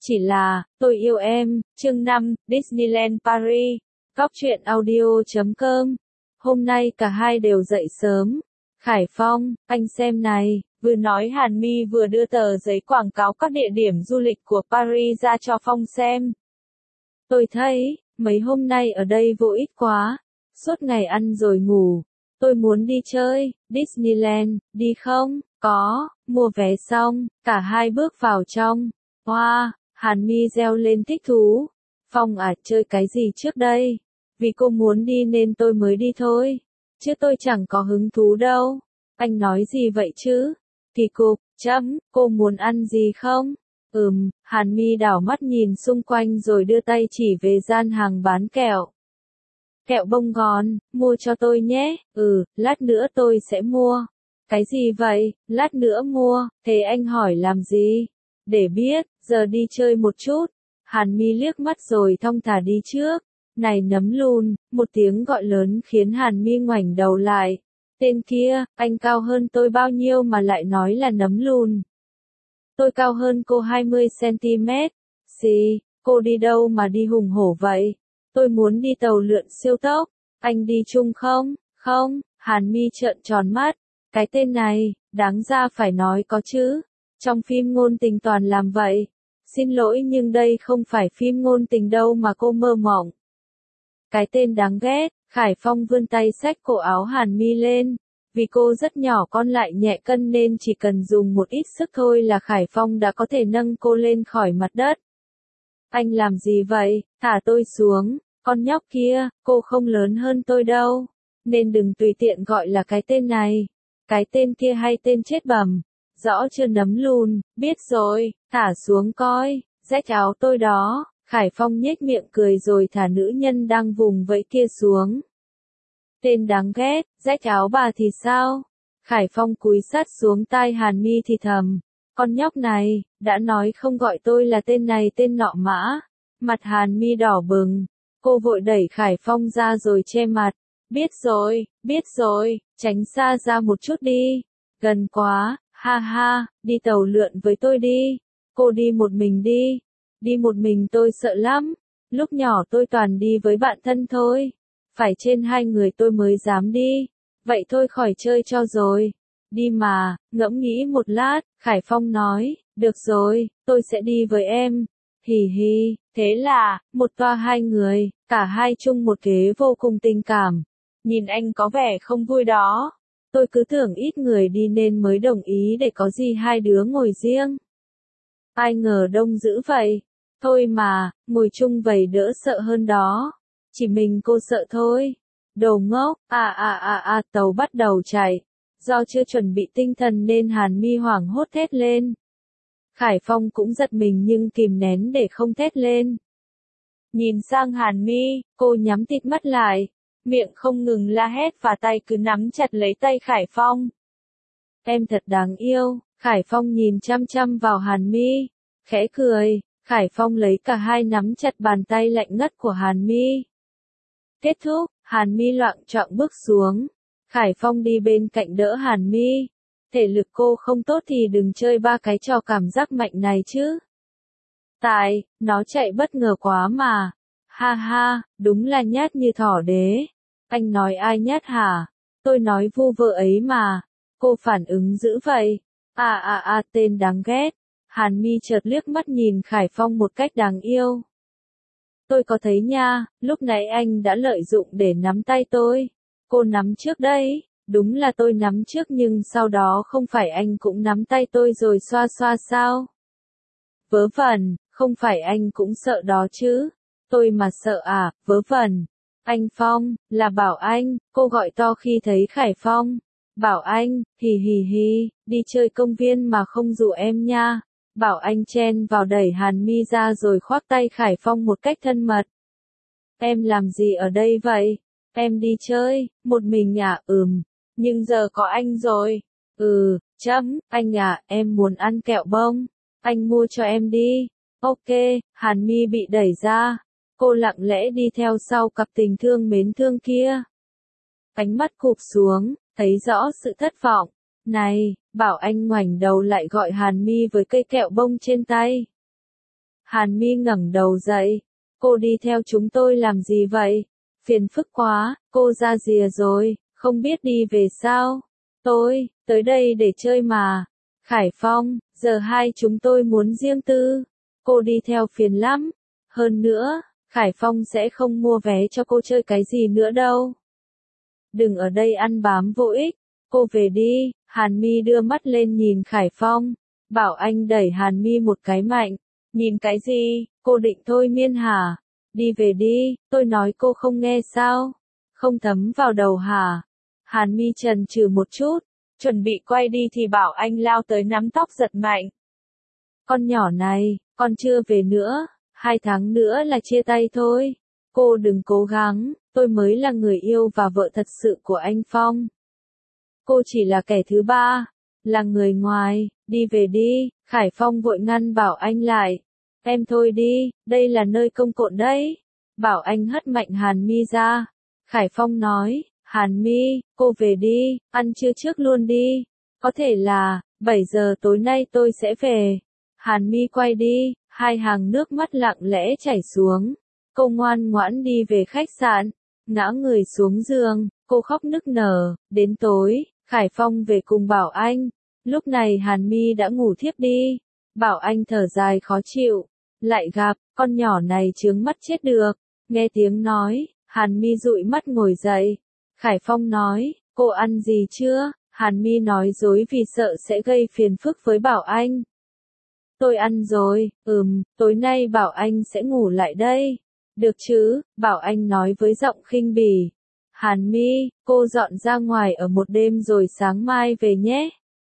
Chỉ là, tôi yêu em, chương 5, Disneyland Paris, Cóc truyện audio.com. Hôm nay cả hai đều dậy sớm. Khải Phong, anh xem này, vừa nói Hàn Mi vừa đưa tờ giấy quảng cáo các địa điểm du lịch của Paris ra cho Phong xem. Tôi thấy, mấy hôm nay ở đây vô ích quá, suốt ngày ăn rồi ngủ. Tôi muốn đi chơi, Disneyland, đi không? Có, mua vé xong, cả hai bước vào trong. Wow, Hàn Mi reo lên thích thú. Phong à, chơi cái gì trước đây? Vì cô muốn đi nên tôi mới đi thôi. Chứ tôi chẳng có hứng thú đâu. Anh nói gì vậy chứ? Kỳ cục, cô muốn ăn gì không? Hàn Mi đảo mắt nhìn xung quanh rồi đưa tay chỉ về gian hàng bán kẹo. Kẹo bông gòn, mua cho tôi nhé, lát nữa tôi sẽ mua. Cái gì vậy, lát nữa mua, thế anh hỏi làm gì? Để biết, giờ đi chơi một chút. Hàn Mi liếc mắt rồi thong thả đi trước. Này nấm lùn, một tiếng gọi lớn khiến Hàn Mi ngoảnh đầu lại. Tên kia, anh cao hơn tôi bao nhiêu mà lại nói là nấm lùn? Tôi cao hơn cô 20 cm. Gì, cô đi đâu mà đi hùng hổ vậy? Tôi muốn đi tàu lượn siêu tốc. Anh đi chung không? Không, Hàn Mi trợn tròn mắt. Cái tên này, đáng ra phải nói có chứ. Trong phim ngôn tình toàn làm vậy. Xin lỗi nhưng đây không phải phim ngôn tình đâu mà cô mơ mộng. Cái tên đáng ghét. Khải Phong vươn tay xách cổ áo Hàn Mi lên. Vì cô rất nhỏ con lại nhẹ cân nên chỉ cần dùng một ít sức thôi là Khải Phong đã có thể nâng cô lên khỏi mặt đất. Anh làm gì vậy? Thả tôi xuống. Con nhóc kia, cô không lớn hơn tôi đâu. Nên đừng tùy tiện gọi là cái tên này. Cái tên kia hay tên chết bẩm. Rõ chưa nấm lùn, biết rồi, thả xuống coi, rách áo tôi đó. Khải Phong nhếch miệng cười rồi thả nữ nhân đang vùng vẫy kia xuống. Tên đáng ghét, rách áo bà thì sao? Khải Phong cúi sát xuống tai Hàn Mi thì thầm. Con nhóc này, đã nói không gọi tôi là tên này tên nọ mã. Mặt Hàn Mi đỏ bừng. Cô vội đẩy Khải Phong ra rồi che mặt. Biết rồi, tránh xa ra một chút đi. Gần quá, ha ha, đi tàu lượn với tôi đi. Cô đi một mình đi. Đi một mình tôi sợ lắm. Lúc nhỏ tôi toàn đi với bạn thân thôi. Phải trên 2 người tôi mới dám đi. Vậy thôi khỏi chơi cho rồi. Đi mà, ngẫm nghĩ một lát, Khải Phong nói, được rồi, tôi sẽ đi với em. Hì hì, thế là, một toa 2 người, cả hai chung một ghế vô cùng tình cảm. Nhìn anh có vẻ không vui đó. Tôi cứ tưởng ít người đi nên mới đồng ý để có gì hai đứa ngồi riêng. Ai ngờ đông dữ vậy. Thôi mà, ngồi chung vậy đỡ sợ hơn đó. Chỉ mình cô sợ thôi. Đồ ngốc, tàu bắt đầu chạy. Do chưa chuẩn bị tinh thần nên Hàn Mi hoảng hốt thét lên. Khải Phong cũng giật mình nhưng kìm nén để không thét lên. Nhìn sang Hàn Mi, cô nhắm tịt mắt lại. Miệng không ngừng la hét và tay cứ nắm chặt lấy tay Khải Phong. Em thật đáng yêu. Khải Phong nhìn chăm chăm vào Hàn Mi. Khẽ cười. Khải Phong lấy cả hai nắm chặt bàn tay lạnh ngắt của Hàn Mi. Kết thúc, Hàn Mi loạng choạng bước xuống. Khải Phong đi bên cạnh đỡ Hàn Mi. Thể lực cô không tốt thì đừng chơi ba cái trò cảm giác mạnh này chứ. Tại, nó chạy bất ngờ quá mà. Ha ha, đúng là nhát như thỏ đế. Anh nói ai nhát hả? Tôi nói vu vợ ấy mà. Cô phản ứng dữ vậy. Tên đáng ghét. Hàn Mi chợt liếc mắt nhìn Khải Phong một cách đáng yêu. Tôi có thấy nha, lúc nãy anh đã lợi dụng để nắm tay tôi. Cô nắm trước đấy. Đúng là tôi nắm trước nhưng sau đó không phải anh cũng nắm tay tôi rồi xoa xoa sao? Vớ vẩn, không phải anh cũng sợ đó chứ? Tôi mà sợ à, vớ vẩn. Anh Phong, là bảo anh, cô gọi to khi thấy Khải Phong. Bảo anh, hì hì hì, đi chơi công viên mà không rủ em nha. Bảo anh chen vào đẩy Hàn Mi ra rồi khoác tay Khải Phong một cách thân mật. Em làm gì ở đây vậy? Em đi chơi, một mình à? Nhưng giờ có anh rồi. Anh à, em muốn ăn kẹo bông. Anh mua cho em đi. Ok, Hàn Mi bị đẩy ra. Cô lặng lẽ đi theo sau cặp tình thương mến thương kia. Ánh mắt cụp xuống, thấy rõ sự thất vọng. Này, bảo anh ngoảnh đầu lại gọi Hàn Mi với cây kẹo bông trên tay. Hàn Mi ngẩng đầu dậy. Cô đi theo chúng tôi làm gì vậy? Phiền phức quá, cô ra rìa rồi, không biết đi về sao? Tôi, tới đây để chơi mà. Khải Phong, giờ hai chúng tôi muốn riêng tư. Cô đi theo phiền lắm. Hơn nữa, Khải Phong sẽ không mua vé cho cô chơi cái gì nữa đâu. Đừng ở đây ăn bám vô ích. Cô về đi. Hàn Mi đưa mắt lên nhìn Khải Phong. Bảo Anh đẩy Hàn Mi một cái mạnh. Nhìn cái gì, cô định thôi miên hả? Đi về đi, tôi nói cô không nghe sao? Không thấm vào đầu hả? Hàn Mi chần chừ một chút, chuẩn bị quay đi thì Bảo Anh lao tới nắm tóc giật mạnh. Con nhỏ này, con chưa về nữa, 2 tháng nữa là chia tay thôi. Cô đừng cố gắng, tôi mới là người yêu và vợ thật sự của anh Phong. Cô chỉ là kẻ thứ ba, là người ngoài, đi về đi. Khải Phong vội ngăn Bảo Anh lại. Em thôi đi, đây là nơi công cộng đấy. Bảo Anh hất mạnh Hàn Mi ra. Khải Phong nói, Hàn Mi, cô về đi, ăn trưa trước luôn đi. Có thể là, 7 giờ tối nay tôi sẽ về. Hàn Mi quay đi, 2 hàng nước mắt lặng lẽ chảy xuống. Cô ngoan ngoãn đi về khách sạn, ngã người xuống giường, cô khóc nức nở. Đến tối, Khải Phong về cùng Bảo Anh. Lúc này Hàn Mi đã ngủ thiếp đi. Bảo Anh thở dài khó chịu. Lại gặp, con nhỏ này chướng mắt chết được. Nghe tiếng nói, Hàn Mi dụi mắt ngồi dậy. Khải Phong nói, cô ăn gì chưa? Hàn Mi nói dối vì sợ sẽ gây phiền phức với Bảo Anh. Tôi ăn rồi, tối nay Bảo Anh sẽ ngủ lại đây. Được chứ, Bảo Anh nói với giọng khinh bỉ. Hàn Mi, cô dọn ra ngoài ở một đêm rồi sáng mai về nhé.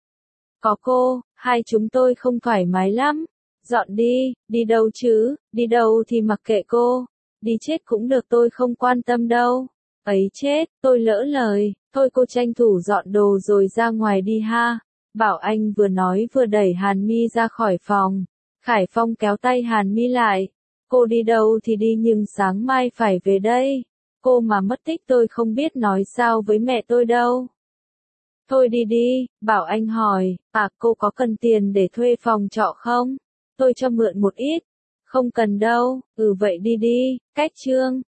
Có cô, hai chúng tôi không thoải mái lắm. Dọn đi, đi đâu chứ, đi đâu thì mặc kệ cô. Đi chết cũng được tôi không quan tâm đâu. Ấy chết, tôi lỡ lời, thôi cô tranh thủ dọn đồ rồi ra ngoài đi ha. Bảo Anh vừa nói vừa đẩy Hàn Mi ra khỏi phòng. Khải Phong kéo tay Hàn Mi lại. Cô đi đâu thì đi nhưng sáng mai phải về đây. Cô mà mất tích tôi không biết nói sao với mẹ tôi đâu. Thôi đi đi, Bảo Anh hỏi, cô có cần tiền để thuê phòng trọ không? Tôi cho mượn một ít. Không cần đâu, vậy đi đi, cách chương.